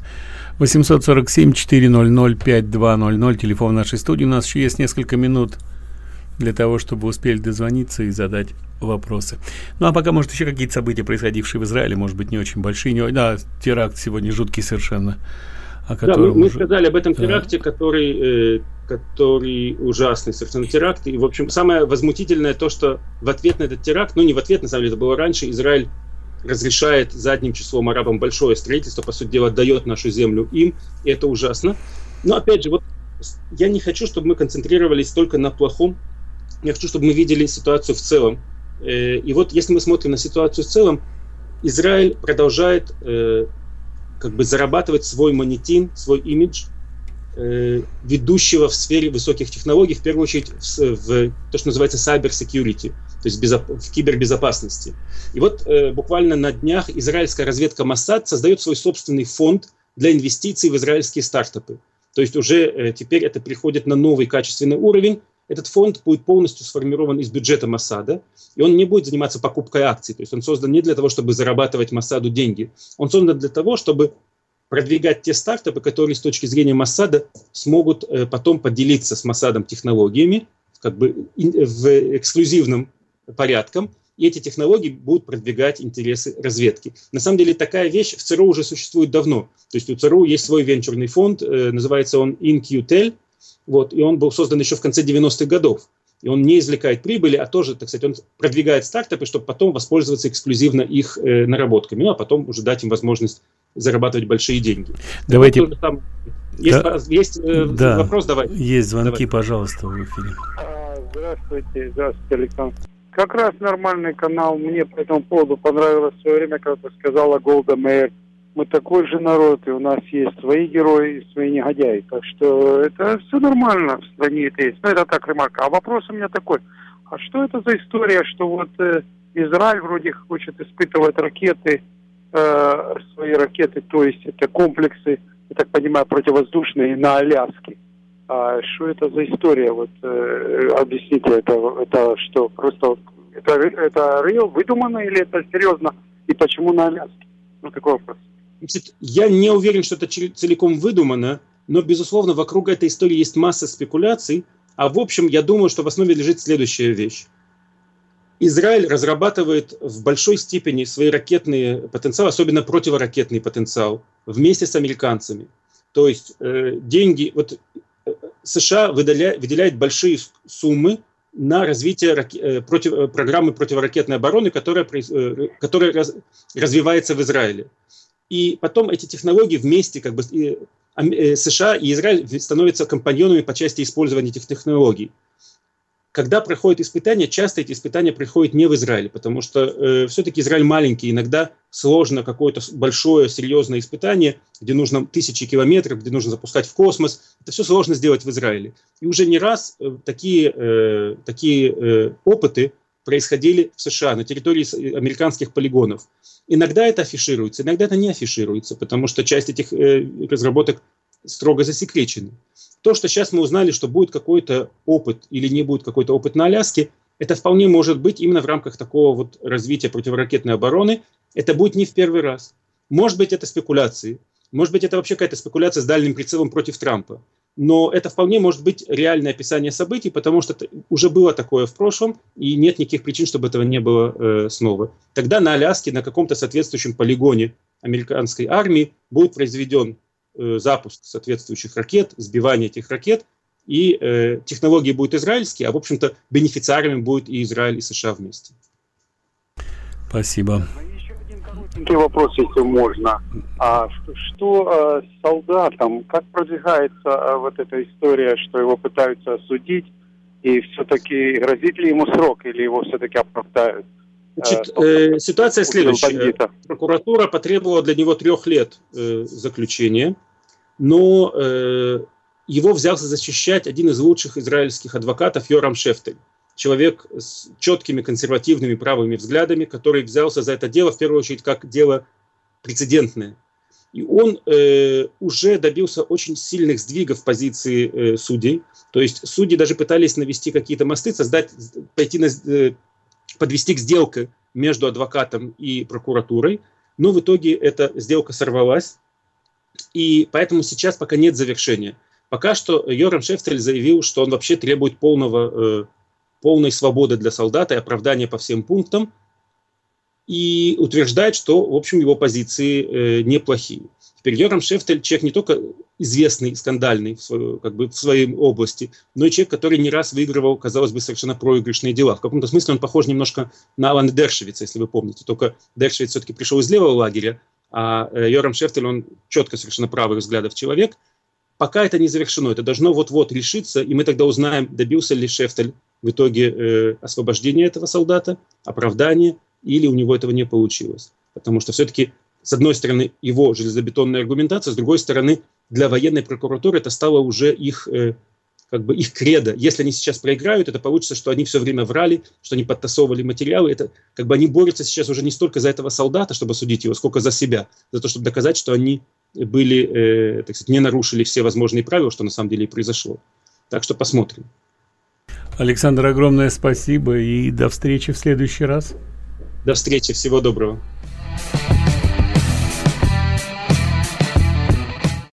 [SPEAKER 2] 847-400-5200, телефон нашей студии. У нас еще есть несколько минут для того, чтобы успели дозвониться и задать вопросы. Ну, а пока, может, еще какие-то события, происходившие в Израиле, может быть, не очень большие. Да, теракт сегодня жуткий совершенно.
[SPEAKER 3] Да, мы сказали об этом теракте, который ужасный совершенно теракт. И, в общем, самое возмутительное то, что в ответ на этот теракт, не в ответ, на самом деле, это было раньше, Израиль разрешает задним числом арабам большое строительство, по сути дела, дает нашу землю им, и это ужасно. Но, опять же, я не хочу, чтобы мы концентрировались только на плохом, я хочу, чтобы мы видели ситуацию в целом. И вот, если мы смотрим на ситуацию в целом, Израиль продолжает зарабатывать свой монетин, свой имидж ведущего в сфере высоких технологий, в первую очередь в то, что называется cyber security, то есть в кибербезопасности. И вот буквально на днях израильская разведка Моссад создает свой собственный фонд для инвестиций в израильские стартапы. То есть уже теперь это переходит на новый качественный уровень. Этот фонд будет полностью сформирован из бюджета Моссада, и он не будет заниматься покупкой акций. То есть он создан не для того, чтобы зарабатывать Моссаду деньги. Он создан для того, чтобы продвигать те стартапы, которые с точки зрения Моссада смогут потом поделиться с Моссадом технологиями в эксклюзивном порядком, и эти технологии будут продвигать интересы разведки. На самом деле такая вещь в ЦРУ уже существует давно. То есть у ЦРУ есть свой венчурный фонд, называется он InQtel, и он был создан еще в конце 90-х годов. И он не извлекает прибыли, а тоже, так сказать, он продвигает стартапы, чтобы потом воспользоваться эксклюзивно их наработками, а потом уже дать им возможность зарабатывать большие деньги.
[SPEAKER 2] Давайте.
[SPEAKER 3] Есть вопрос, давай.
[SPEAKER 2] Есть звонки, пожалуйста, в эфире.
[SPEAKER 5] Здравствуйте, Александр. Как раз нормальный канал. Мне по этому поводу понравилось в свое время, когда сказала Голда Меир. Мы такой же народ, и у нас есть свои герои и свои негодяи. Так что это все нормально в стране это есть. Это так, ремарка. А вопрос у меня такой. А что это за история, что Израиль вроде хочет испытывать ракеты, свои ракеты, то есть это комплексы, я так понимаю, противовоздушные на Аляске. А что это за история? Объясните, это что? Просто это реал, выдумано или это серьезно? И почему на Аляске? Такой вопрос.
[SPEAKER 3] Я не уверен, что это целиком выдумано, но, безусловно, вокруг этой истории есть масса спекуляций. А в общем, я думаю, что в основе лежит следующая вещь. Израиль разрабатывает в большой степени свои ракетные потенциалы, особенно противоракетный потенциал, вместе с американцами. То есть деньги... США выделяет большие суммы на развитие программы противоракетной обороны, которая развивается в Израиле. И потом эти технологии вместе, США и Израиль становятся компаньонами по части использования этих технологий. Когда проходят испытания, часто эти испытания проходят не в Израиле, потому что все-таки Израиль маленький, иногда сложно какое-то большое, серьезное испытание, где нужно 1000 километров, где нужно запускать в космос. Это все сложно сделать в Израиле. И уже не раз такие опыты происходили в США, на территории американских полигонов. Иногда это афишируется, иногда это не афишируется, потому что часть этих разработок строго засекречены. То, что сейчас мы узнали, что будет какой-то опыт или не будет какой-то опыт на Аляске, Это вполне может быть именно в рамках такого вот развития противоракетной обороны. Это будет не в первый раз. Может быть, это спекуляции. Может быть, это вообще какая-то спекуляция с дальним прицелом против Трампа. Но это вполне может быть реальное описание событий, потому что уже было такое в прошлом, и нет никаких причин, чтобы этого не было снова. Тогда на Аляске, на каком-то соответствующем полигоне американской армии будет произведен запуск соответствующих ракет, сбивание этих ракет, и технологии будут израильские, а в общем-то бенефициарами будет и Израиль, и США вместе.
[SPEAKER 2] Спасибо.
[SPEAKER 5] Еще вопрос, если можно. А что с солдатом? Как продвигается вот эта история, что его пытаются осудить? И все-таки грозит ли ему срок, или его все-таки оправдают?
[SPEAKER 3] Значит, ситуация следующая. Прокуратура потребовала для него 3 лет заключения, но его взялся защищать один из лучших израильских адвокатов Йорам Шефтель. Человек с четкими консервативными правыми взглядами, который взялся за это дело, в первую очередь, как дело прецедентное. И он уже добился очень сильных сдвигов в позиции судей. То есть судьи даже пытались навести какие-то мосты, подвести к сделке между адвокатом и прокуратурой. Но в итоге эта сделка сорвалась. И поэтому сейчас пока нет завершения. Пока что Йорам Шефтель заявил, что он вообще требует полной свободы для солдата и оправдания по всем пунктам, и утверждает, что, в общем, его позиции неплохие. Теперь Йорам Шефтель человек не только известный, скандальный в своей области, но и человек, который не раз выигрывал, казалось бы, совершенно проигрышные дела. В каком-то смысле он похож немножко на Алана Дершевица, если вы помните. Только Дершевиц все-таки пришел из левого лагеря, а Йорам Шефтель, он четко совершенно правых взглядов человек. Пока это не завершено, это должно вот-вот решиться, и мы тогда узнаем, добился ли Шефтель в итоге освобождения этого солдата, оправдания, или у него этого не получилось. Потому что все-таки, с одной стороны, его железобетонная аргументация, с другой стороны, для военной прокуратуры это стало уже их кредо. Если они сейчас проиграют, это получится, что они все время врали, что они подтасовывали материалы. Это они борются сейчас уже не столько за этого солдата, чтобы судить его, сколько за себя, за то, чтобы доказать, что они были, не нарушили все возможные правила, что на самом деле и произошло. Так что посмотрим.
[SPEAKER 2] Александр, огромное спасибо и до встречи в следующий раз.
[SPEAKER 3] До встречи, всего доброго.